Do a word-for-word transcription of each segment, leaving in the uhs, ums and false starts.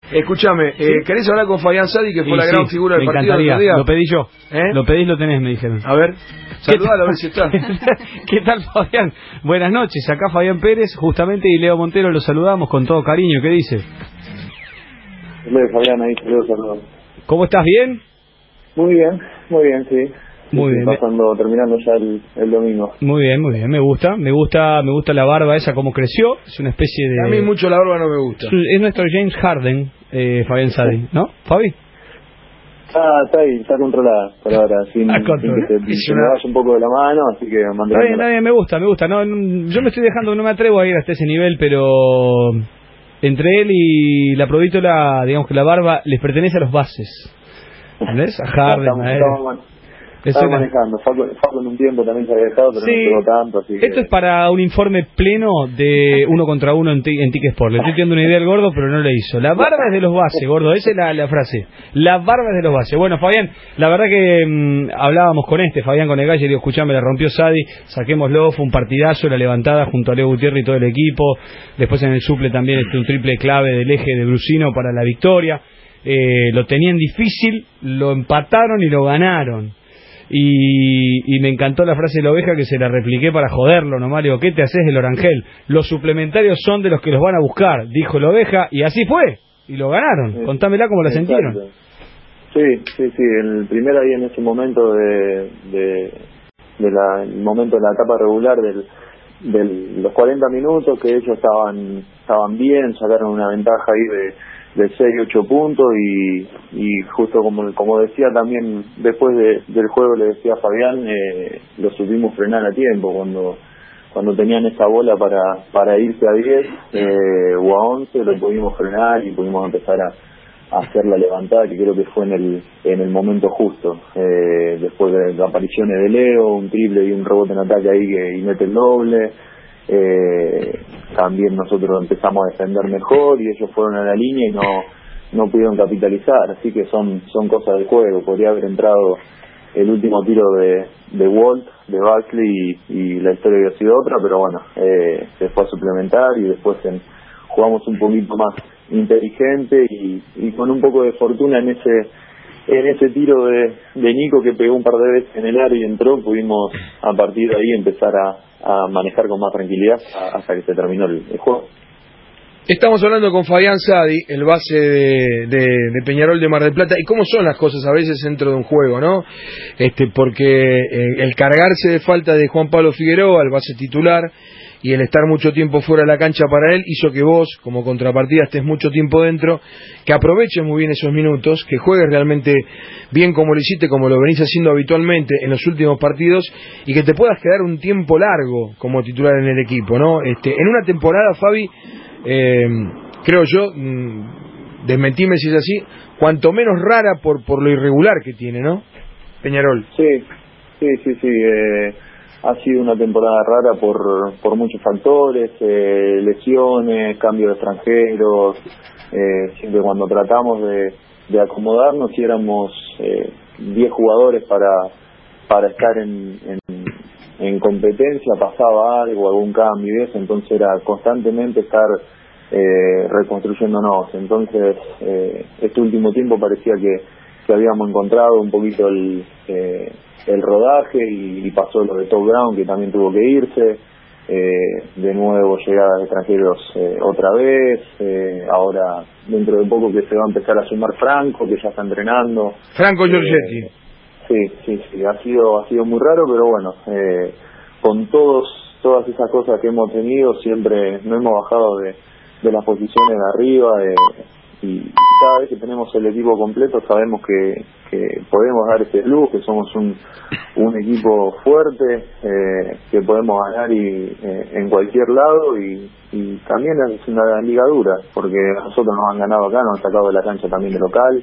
Escúchame, ¿Sí? eh, ¿querés hablar con Fabián Sadi, que fue sí, la gran sí, figura del me partido del encantaría. otro día? Lo pedí yo. ¿Eh? Lo pedís, lo tenés, me dijeron. A ver, saludalo a ver si está. ¿Qué tal, Fabián? Buenas noches, acá Fabián Pérez, justamente, y Leo Montero, lo saludamos con todo cariño. ¿Qué dice? Hola, Fabián, ahí, saludos, saludos. ¿Cómo estás? ¿Bien? Muy bien, muy bien, sí. Muy sí, bien. Pasando, terminando ya el, el domingo. Muy bien, muy bien, me gusta, me gusta, me gusta la barba esa, cómo creció, es una especie de... A mí mucho la barba no me gusta. Es nuestro James Harden, eh, Fabián Sadi, ¿no? ¿Fabi? Ah, está ahí, está controlada por ahora, sin, sin que se, se me vaya un poco de la mano, así que Está bien, está bien, me gusta, me gusta. No, no, yo me estoy dejando, no me atrevo a ir hasta ese nivel, pero entre él y la provítola, digamos que la barba les pertenece a los bases. ¿Entendés? A Harden, estamos, a él. estamos, estamos manejando. Facu, Facu en un tiempo también se había dejado, pero sí, no llegó tanto. Así esto que... es para un informe pleno de uno contra uno en, en Tic Sport. Le estoy dando una idea al gordo, pero no le hizo. La barba es de los bases, gordo. Esa es la, la frase. La barba es de los bases. Bueno, Fabián, la verdad que mmm, hablábamos con este, Fabián con el Galle, y digo, escuchame, la rompió Sadi, saquémoslo, fue un partidazo, la levantada junto a Leo Gutiérrez y todo el equipo. Después en el suple también este, un triple clave del eje de Brusino para la victoria. Eh, lo tenían difícil, lo empataron y lo ganaron. Y, y me encantó la frase de la oveja, que se la repliqué para joderlo nomás. Le digo, ¿qué te haces del Orangel? Los suplementarios son de los que los van a buscar, dijo la oveja, y así fue, y lo ganaron. Sí. Contámela cómo la Exacto. sintieron. Sí, sí, sí, el primero ahí en ese momento de, de, de la, el momento de la etapa regular del, del los cuarenta minutos, que ellos estaban estaban bien, sacaron una ventaja ahí de de seis, ocho puntos y, y justo como como decía también después de, del juego, le decía a Fabián, eh, lo supimos frenar a tiempo cuando cuando tenían esa bola para para irse a diez eh, o a once, lo pudimos frenar y pudimos empezar a, a hacer la levantada, que creo que fue en el en el momento justo, eh, después de las apariciones de Leo, un triple y un rebote en ataque ahí que y mete el doble. Eh, también nosotros empezamos a defender mejor y ellos fueron a la línea y no no pudieron capitalizar, así que son son cosas del juego. Podría haber entrado el último tiro de de Walt, de Buckley y, y la historia hubiera sido otra, pero bueno, eh, se fue a suplementar y después en, jugamos un poquito más inteligente y, y con un poco de fortuna en ese en ese tiro de, de Nico, que pegó un par de veces en el área y entró, pudimos a partir de ahí empezar a, a manejar con más tranquilidad hasta que se terminó el, el juego. Estamos hablando con Fabián Sadi, el base de, de, de Peñarol de Mar del Plata, y cómo son las cosas a veces dentro de un juego, ¿no? Este, porque eh, el cargarse de falta de Juan Pablo Figueroa, el base titular, y el estar mucho tiempo fuera de la cancha para él, hizo que vos, como contrapartida, estés mucho tiempo dentro, que aproveches muy bien esos minutos, que juegues realmente bien como lo hiciste, como lo venís haciendo habitualmente en los últimos partidos, y que te puedas quedar un tiempo largo como titular en el equipo, ¿no? Este, en una temporada, Fabi, eh, creo yo, mmm, desmentime si es así, cuanto menos rara por, por lo irregular que tiene, ¿no? Peñarol. Sí, sí, sí, sí, eh... ha sido una temporada rara por por muchos factores, eh, lesiones, cambio de extranjeros, eh, siempre cuando tratamos de, de acomodarnos y éramos eh, diez jugadores para para estar en, en, en competencia, pasaba algo, algún cambio y eso, entonces era constantemente estar eh, reconstruyéndonos. Entonces eh, este último tiempo parecía que, que habíamos encontrado un poquito el... Eh, el rodaje y, y pasó lo de Top Brown, que también tuvo que irse, eh, de nuevo llegadas de extranjeros eh, otra vez, eh, ahora dentro de poco que se va a empezar a sumar Franco, que ya está entrenando. Franco Giorgetti. Eh, sí, sí, sí, ha sido ha sido muy raro, pero bueno, eh, con todos todas esas cosas que hemos tenido, siempre no hemos bajado de, de las posiciones de arriba, de, y cada vez que tenemos el equipo completo sabemos que, que podemos dar ese plus, que somos un, un equipo fuerte, eh, que podemos ganar y eh, en cualquier lado y, y también es una liga dura, porque nosotros nos han ganado acá, nos han sacado de la cancha también de local,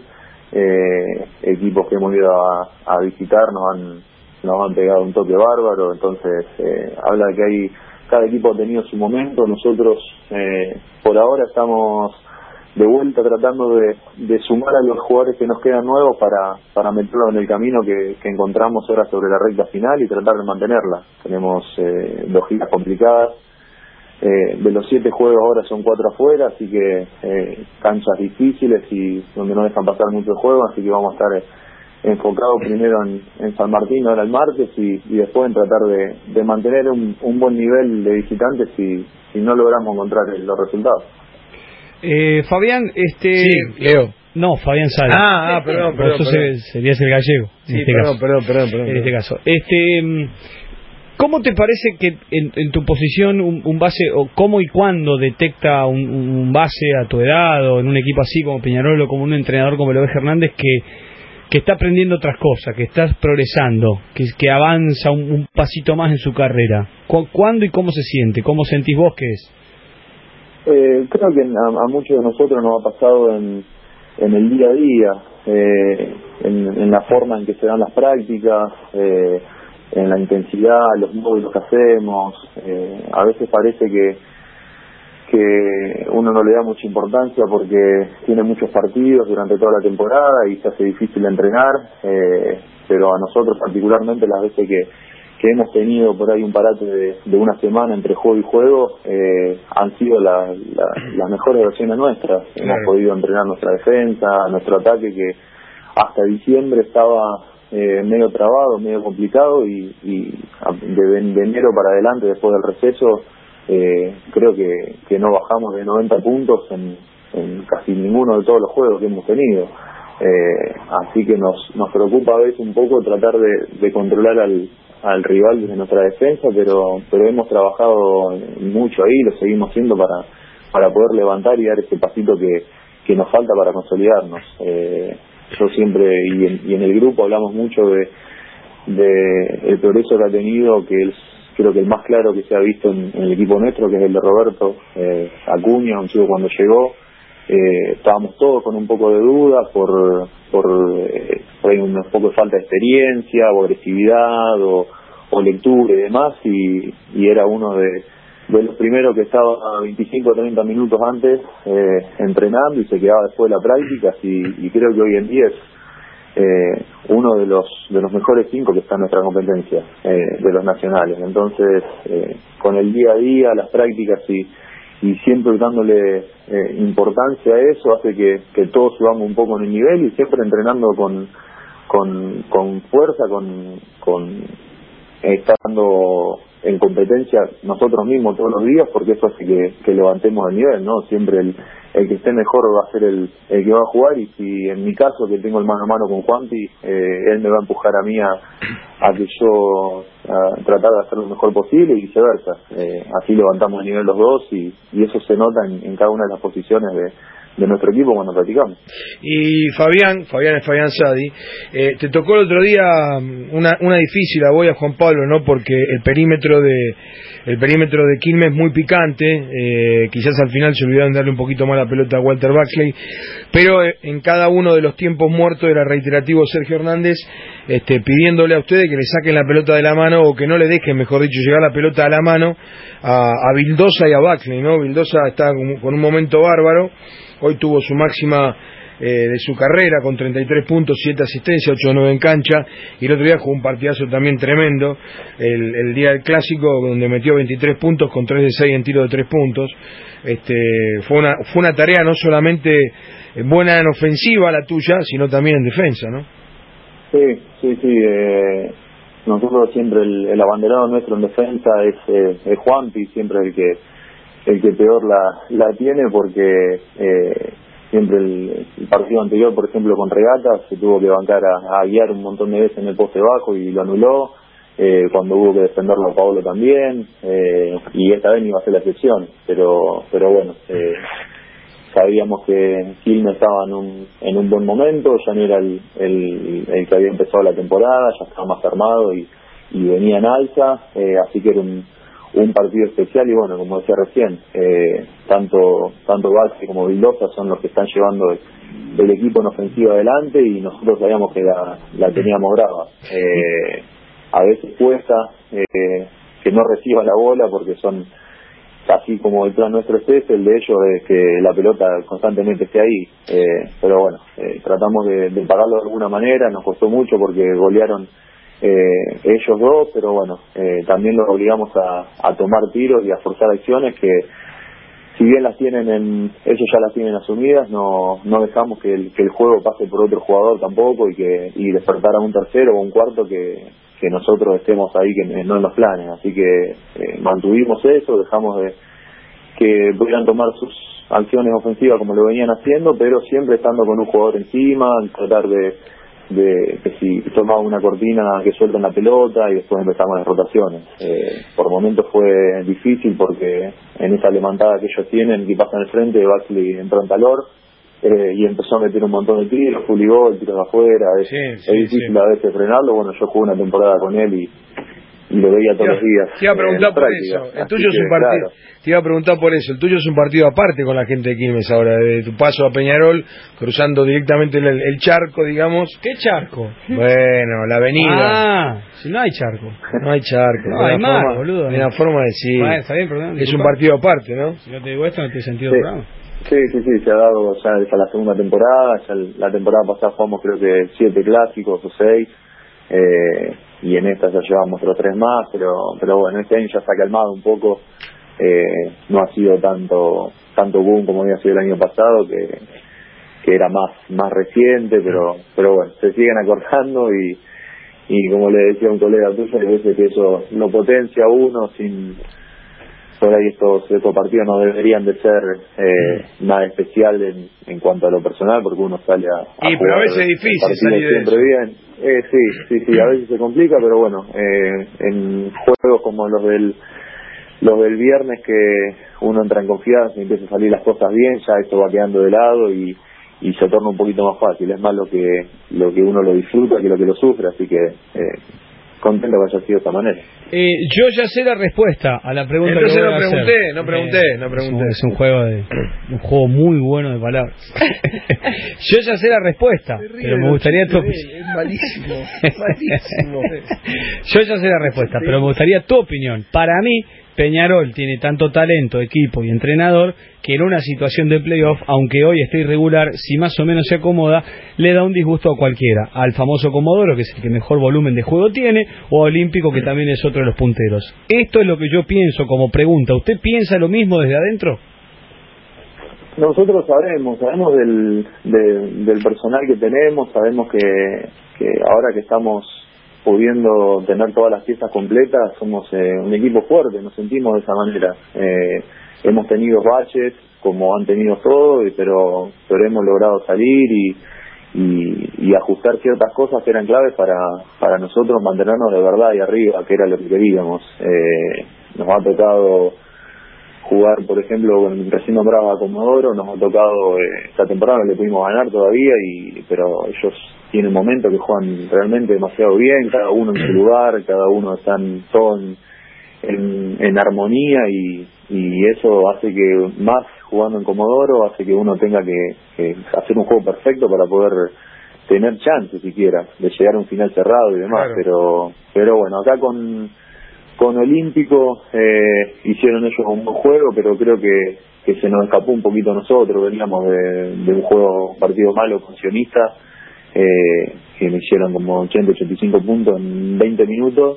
eh, equipos que hemos ido a, a visitar nos han, nos han pegado un toque bárbaro, entonces eh, habla de que hay cada equipo ha tenido su momento. Nosotros eh, por ahora estamos de vuelta tratando de, de sumar a los jugadores que nos quedan nuevos para, para meterlos en el camino que, que encontramos ahora sobre la recta final y tratar de mantenerla. Tenemos eh, dos giras complicadas, eh, de los siete juegos ahora son cuatro afuera, así que eh, canchas difíciles y donde no dejan pasar muchos juegos, así que vamos a estar eh, enfocados primero en, en San Martín ahora el martes y, y después en tratar de, de mantener un, un buen nivel de visitantes si, si no logramos encontrar los resultados. Eh, Fabián, este... Sí, Leo. No, Fabián Sala. Ah, ah, perdón, perdón. Vos perdón. Se, serías el gallego. Sí, en este perdón, caso. perdón, perdón, perdón. En este caso. Este, ¿cómo te parece que en, en tu posición un, un base, o cómo y cuándo detecta un, un base a tu edad, o en un equipo así como Peñarol, o como un entrenador como Lobeja Hernández, que, que está aprendiendo otras cosas, que está progresando, que, que avanza un, un pasito más en su carrera? ¿Cu ¿Cuándo y cómo se siente? ¿Cómo sentís vos que es? Eh, creo que a, a muchos de nosotros nos ha pasado en, en el día a día, eh, en, en la forma en que se dan las prácticas, eh, en la intensidad, los módulos que hacemos. Eh, a veces parece que, que uno no le da mucha importancia porque tiene muchos partidos durante toda la temporada y se hace difícil entrenar, eh, pero a nosotros particularmente las veces que que hemos tenido por ahí un parate de, de una semana entre juego y juego, eh, han sido la, la, las mejores versiones nuestras. Claro. Hemos podido entrenar nuestra defensa, nuestro ataque, que hasta diciembre estaba eh, medio trabado, medio complicado, y, y de, de enero para adelante, después del receso, eh, creo que, que no bajamos de noventa puntos en, en casi ninguno de todos los juegos que hemos tenido. Eh, así que nos, nos preocupa a veces un poco tratar de, de controlar al al rival desde nuestra defensa, pero pero hemos trabajado mucho ahí, lo seguimos haciendo para para poder levantar y dar ese pasito que, que nos falta para consolidarnos. Eh, yo siempre, y en, y en el grupo hablamos mucho de, de el progreso que ha tenido, que es creo que el más claro que se ha visto en, en el equipo nuestro, que es el de Roberto eh, Acuña, un chico cuando llegó, eh, estábamos todos con un poco de dudas por por, eh, por ahí un poco de falta de experiencia o agresividad o, o lectura y demás, y, y era uno de, de los primeros que estaba veinticinco o treinta minutos antes eh, entrenando y se quedaba después de la práctica, y, y creo que hoy en día es eh, uno de los de los mejores cinco que está en nuestra competencia, eh, de los nacionales. Entonces eh, con el día a día, las prácticas y y siempre dándole eh, importancia a eso, hace que, que todos subamos un poco en el nivel, y siempre entrenando con con, con fuerza, con, con eh, estando en competencia nosotros mismos todos los días, porque eso hace que, que levantemos el nivel, ¿no? Siempre el, el que esté mejor va a ser el, el que va a jugar, y si en mi caso, que tengo el mano a mano con Juanpi, eh, él me va a empujar a mí a, a que yo a tratar de hacer lo mejor posible, y viceversa. Eh, así levantamos el nivel los dos, y, y eso se nota en, en cada una de las posiciones de de nuestro equipo cuando practicamos. Y Fabián, Fabián es Fabián Sadi, eh, te tocó el otro día una, una difícil a vos y a Juan Pablo, ¿no? Porque el perímetro de el perímetro de Quilmes es muy picante, eh, quizás al final se olvidaron darle un poquito más la pelota a Walter Baxley, pero eh, en cada uno de los tiempos muertos era reiterativo Sergio Hernández, este, pidiéndole a ustedes que le saquen la pelota de la mano, o que no le dejen, mejor dicho, llegar la pelota a la mano a, a Vildosa y a Baxley, ¿no? Vildosa está con, con un momento bárbaro. Hoy tuvo su máxima eh, de su carrera con treinta y tres puntos, siete asistencias, ocho de nueve en cancha, y el otro día jugó un partidazo también tremendo, el, el día del Clásico, donde metió veintitrés puntos con tres de seis en tiro de tres puntos. Este, fue una fue una tarea no solamente buena en ofensiva la tuya, sino también en defensa, ¿no? Sí, sí, sí. Eh, nosotros siempre, el, el abanderado nuestro en defensa es, eh, es Juanpi, siempre el que el que peor la, la tiene, porque eh, siempre el, el partido anterior, por ejemplo, con Regatas, se tuvo que bancar a, a guiar un montón de veces en el poste bajo y lo anuló, eh, cuando hubo que defenderlo a Pablo también, eh, y esta vez no iba a ser la excepción, pero pero bueno, eh, sabíamos que Quilmes estaba en un, en un buen momento, ya no era el, el, el que había empezado la temporada, ya estaba más armado y, y venía en alza, eh, así que era un un partido especial, y bueno, como decía recién, eh, tanto tanto Baxi como Vildosa son los que están llevando el, el equipo en ofensiva adelante, y nosotros sabíamos que la, la teníamos brava. Eh, a veces cuesta eh, que no reciba la bola, porque son, así como el plan nuestro es ese, el de ellos es que la pelota constantemente esté ahí, eh, pero bueno, eh, tratamos de, de pararlo de alguna manera. Nos costó mucho porque golearon eh, ellos dos, pero bueno, eh, también los obligamos a, a tomar tiros y a forzar acciones que, si bien las tienen en, ellos ya las tienen asumidas, no no dejamos que el, que el juego pase por otro jugador tampoco y que y despertar a un tercero o un cuarto que, que nosotros estemos ahí, que no en los planes. Así que eh, mantuvimos eso, dejamos de que pudieran tomar sus acciones ofensivas como lo venían haciendo, pero siempre estando con un jugador encima, tratar de de que si tomaba una cortina que suelten la pelota y después empezamos las rotaciones. Eh, por momentos fue difícil porque en esa levantada que ellos tienen y pasan al frente, Baxley entró en calor eh, y empezó a meter un montón de tiros, full gol, tiros de afuera, es, sí, sí, es difícil sí. a veces frenarlo. Bueno, yo jugué una temporada con él y y lo veía todos iba, los días. Te iba a preguntar eh, por práctica. eso. El tuyo Así es un que, partido. claro. Te iba a preguntar por eso. El tuyo es un partido aparte con la gente de Quilmes ahora, de tu paso a Peñarol, cruzando directamente el, el charco, digamos. ¿Qué charco? Bueno, la avenida. Ah, si no hay charco. No hay charco. No, hay forma, mar, boludo. Hay una forma de decir. Bueno, está bien, perdón, es disculpa. un partido aparte, ¿no? Si no te digo esto, no tiene sentido Sí. el programa. Sí, sí, sí, se ha dado ya esa la segunda temporada, ya la temporada pasada jugamos creo que siete clásicos o seis, eh, y en esta ya llevamos otros tres más, pero pero bueno, este año ya se ha calmado un poco, eh, no ha sido tanto tanto boom como había sido el año pasado, que que era más más reciente, pero pero bueno, se siguen acordando y y como le decía a un colega tuyo, hay veces que eso lo potencia a uno sin... Por ahí estos, estos partidos no deberían de ser eh, nada especial en, en cuanto a lo personal, porque uno sale a, a y jugar pero a veces es difícil salir de siempre eso. bien. Eh, sí, sí, sí, a veces se complica, pero bueno, eh, en juegos como los del los del viernes, que uno entra en confianza y empieza a salir las cosas bien, ya esto va quedando de lado y, y se torna un poquito más fácil. Es más lo que lo que uno lo disfruta que lo que lo sufre, así que eh, contento que haya sido de esta manera. Eh, yo ya sé la respuesta a la pregunta. Entonces que voy no a pregunté, hacer. no pregunté, Eh, no pregunté. Es un, es un juego de un juego muy bueno de palabras. Yo ya sé la respuesta, pero me gustaría tu Es malísimo, malísimo. Yo ya sé la respuesta, pero me gustaría tu opinión. Para mí, Peñarol tiene tanto talento, equipo y entrenador que en una situación de playoff, aunque hoy esté irregular, si más o menos se acomoda, le da un disgusto a cualquiera. Al famoso Comodoro, que es el que mejor volumen de juego tiene, o a Olímpico, que también es otro de los punteros. Esto es lo que yo pienso como pregunta. ¿Usted piensa lo mismo desde adentro? Nosotros sabemos, sabemos del, de, del personal que tenemos, sabemos que, que ahora que estamos pudiendo tener todas las piezas completas, somos eh, un equipo fuerte, nos sentimos de esa manera. Eh, hemos tenido baches, como han tenido todos, pero, pero hemos logrado salir y, y, y ajustar ciertas cosas que eran claves para, para nosotros mantenernos de verdad ahí arriba, que era lo que queríamos. Eh, nos ha tocado jugar, por ejemplo, recién nombrado a Comodoro, nos ha tocado, eh, esta temporada no le pudimos ganar todavía, y pero ellos tienen momentos que juegan realmente demasiado bien, cada uno en su lugar, cada uno están todos en, en, en armonía, y, y eso hace que, más jugando en Comodoro, hace que uno tenga que, que hacer un juego perfecto para poder tener chance siquiera de llegar a un final cerrado y demás. Claro. pero pero bueno, acá con con Olímpico eh, hicieron ellos un buen juego, pero creo que, que se nos escapó un poquito a nosotros. Veníamos de, de un juego, un partido malo con Sionista, eh, que me hicieron como ochenta, ochenta y cinco puntos en veinte minutos,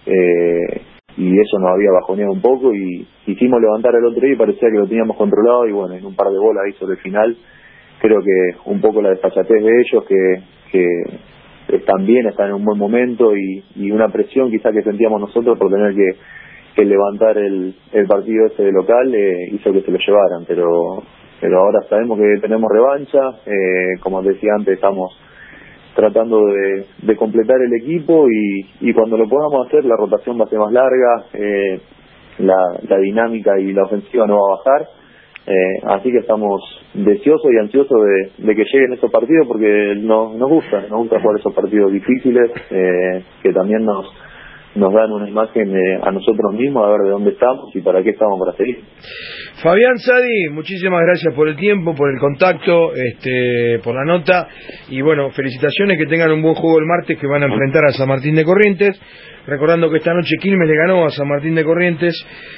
eh, y eso nos había bajoneado un poco, y hicimos levantar el otro día y parecía que lo teníamos controlado, y bueno, en un par de bolas ahí sobre el final, creo que un poco la desfachatez de ellos, que, que están bien, están en un buen momento, y, y una presión quizá que sentíamos nosotros por tener que, que levantar el, el partido ese de local, eh, hizo que se lo llevaran, pero pero ahora sabemos que tenemos revancha, eh, como decía antes, estamos tratando de, de completar el equipo, y, y cuando lo podamos hacer la rotación va a ser más larga, eh, la, la dinámica y la ofensiva no va a bajar. Eh, así que estamos deseosos y ansiosos de, de que lleguen esos partidos, porque nos, nos gusta, nos gusta jugar esos partidos difíciles, eh, que también nos nos dan una imagen eh, a nosotros mismos, a ver de dónde estamos y para qué estamos para seguir. Fabián Sadi, muchísimas gracias por el tiempo, por el contacto, este, por la nota, y bueno, felicitaciones, que tengan un buen juego el martes, que van a enfrentar a San Martín de Corrientes, recordando que esta noche Quilmes le ganó a San Martín de Corrientes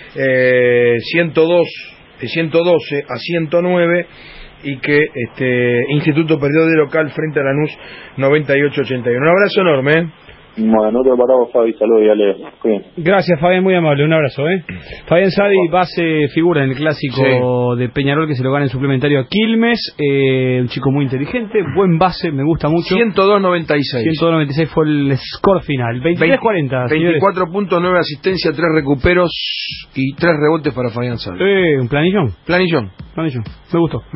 eh, ciento dos de ciento doce a ciento nueve, y que este Instituto perdió de local frente a Lanús noventa y ocho a ochenta y uno. Un abrazo enorme, ¿eh? Bueno, no te paramos, Fabi, saludos y dale. Bien. Gracias, Fabián, muy amable, un abrazo. ¿eh? Fabián Sadi, base figura en el clásico sí. de Peñarol, que se lo gana en suplementario a Quilmes, eh, un chico muy inteligente, buen base, me gusta mucho. ciento dos noventa y seis. ciento dos noventa y seis fue el score final, veintitrés cuarenta. veinticuatro punto nueve asistencia, tres recuperos y tres rebotes para Fabián Sadi. Eh, un planillón. Planillón. Planillón, me gustó.